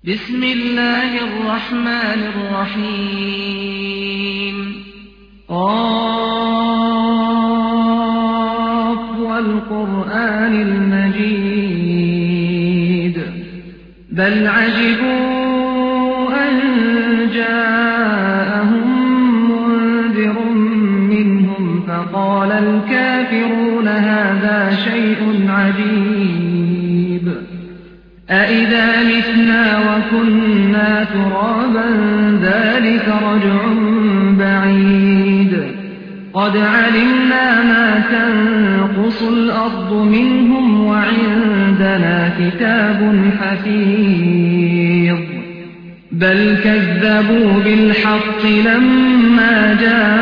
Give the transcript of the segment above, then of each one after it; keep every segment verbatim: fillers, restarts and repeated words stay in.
بسم الله الرحمن الرحيم قاف والقرآن المجيد بل عجبوا أن جاءهم منذر منهم فقال الكافرون هذا شيء عجيب أإذا متنا وكنا ترابا ذلك رجع بعيد قد علمنا ما تنقص الأرض منهم وعندنا كتاب حفيظ بل كذبوا بالحق لما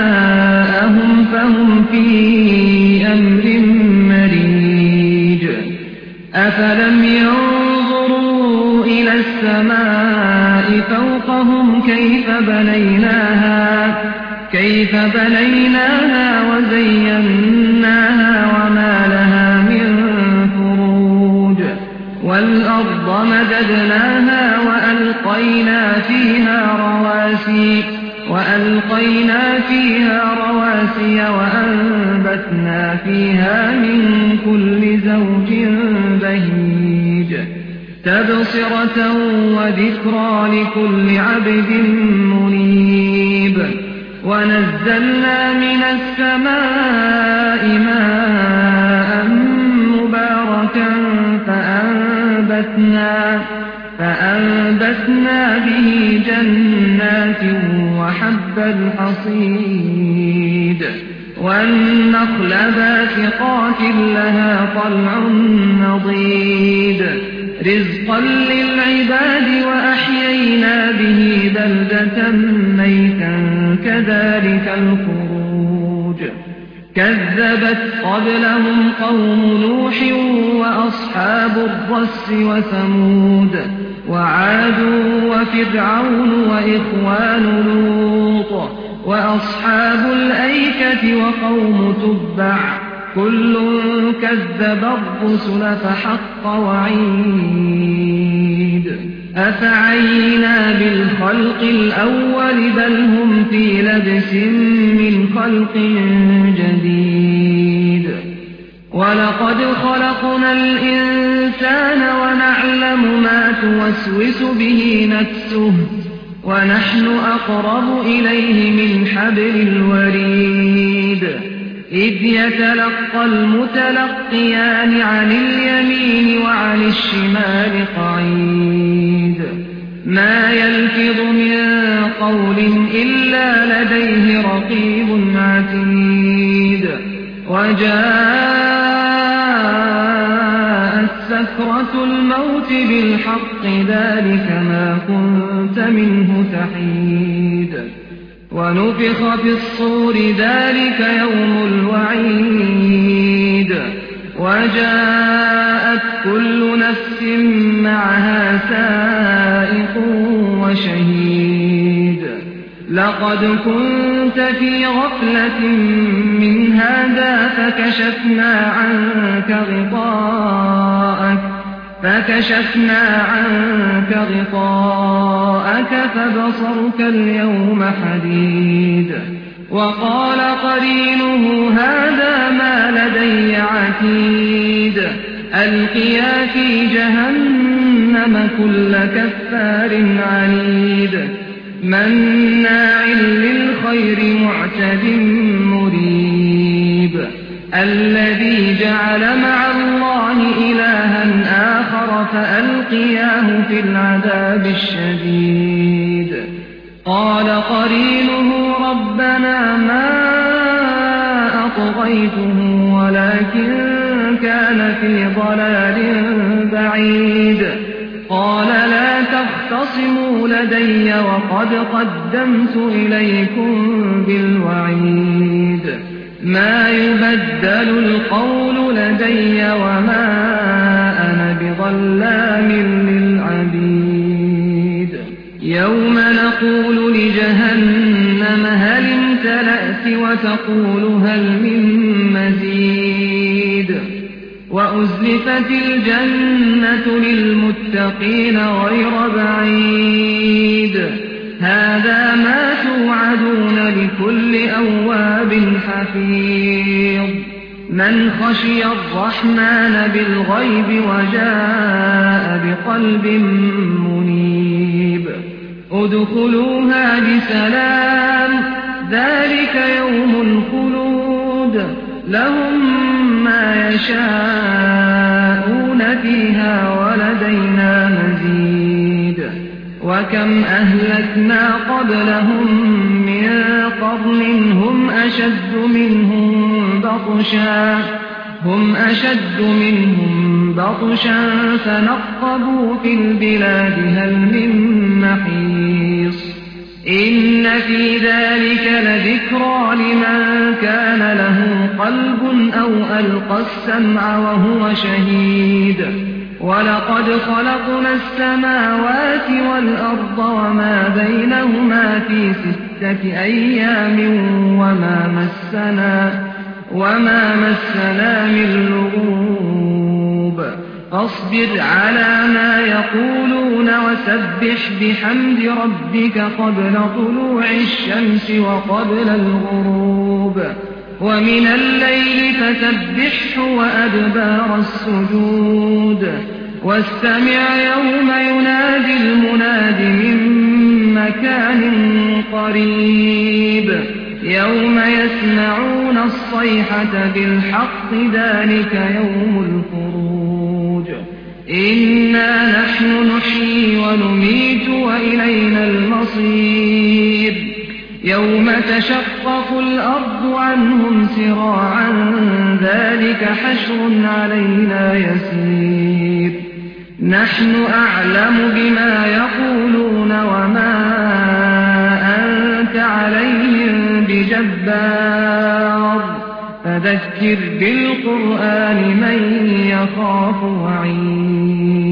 جاءهم فهم في أمر مريج أفلم ينظروا إلى السماء فوقهم كيف بنيناها كيف بنيناها وزيناها وما لها من فروج والأرض مددناها وألقينا فيها رواسي وألقينا فيها رواسي وأنبتنا فيها من كل زوج بهيج تبصرة وذكرى لكل عبد منيب ونزلنا من السماء ماء مباركا فأنبتنا فأنبتنا به جنات وحب الحصيد والنخل باسقات لها طلع نضيد رزقا للعباد وأحيينا به بلدة ميتا كذلك الخروج كذبت قبلهم قوم نوح وأصحاب الرس وثمود وعاد وفرعون وإخوان لوط وأصحاب الأيكة وقوم تبع كل كذب الرسل فحق وعيد أفعينا بالخلق الأول بل هم في لبس من خلق جديد ولقد خلقنا الإنسان ونعلم ما توسوس به نفسه ونحن أقرب إليه من حبل الوريد إذ يتلقى المتلقيان عن اليمين وعن الشمال قعيد ما يلفظ من قول إلا لديه رقيب عتيد وجاءت سكرة الموت بالحق ذلك ما كنت منه تحيد ونفخ في الصور ذلك يوم الوعيد وجاءت كل نفس معها سائق وشهيد لقد كنت في غفلة من هذا فكشفنا عنك غطاءك فكشفنا عنك غطاءك فبصرك اليوم حديد وقال قرينه هذا ما لدي عتيد ألقيا في جهنم كل كفار عنيد مناع للخير معتد مريب الذي جعل مع الله إلها آخر فألقياه في العذاب الشديد قال قرينه ربنا ما أطغيته ولكن كان في ضلال بعيد قال لا تختصموا لدي وقد قدمت إليكم بالوعيد ما يبدل القول لدي وما أنا بظلام للعبيد يوم نقول لجهنم هل امتلأت وتقول هل من مزيد وأزلفت الجنة للمتقين غير بعيد هذا ما توعدون لكل أواب حفيظ من خشي الرحمن بالغيب وجاء بقلب منيب ادخلوها بسلام ذلك يوم الخلود لهم ما يشاءون فيها ولدينا مزيد وكم أهلكنا قبلهم من قرن هم أشد منهم بطشا هم أشد منهم بطشا فنقبوا في البلاد هل من محيص إن في ذلك لذكرى لمن كان له قلب أو ألقى السمع وهو شهيد ولقد خلقنا السماوات والأرض وما بينهما في ستة أيام وما مسنا وما مسنا من لغوب فاصبر على ما يقولون وسبح بحمد ربك قبل طلوع الشمس وقبل الغروب ومن الليل فسبحه وأدبار السجود واستمع يوم ينادي المناد من مكان قريب يوم يسمعون الصيحة بالحق ذلك يوم الخروج إنا نحن نحيي ونميت وإلينا المصير يوم تشقق الأرض عنهم سراعا ذلك حشر علينا يسير نحن أعلم بما يقولون وما أنت عليهم بجبار فذكر بالقرآن من يخاف وعيد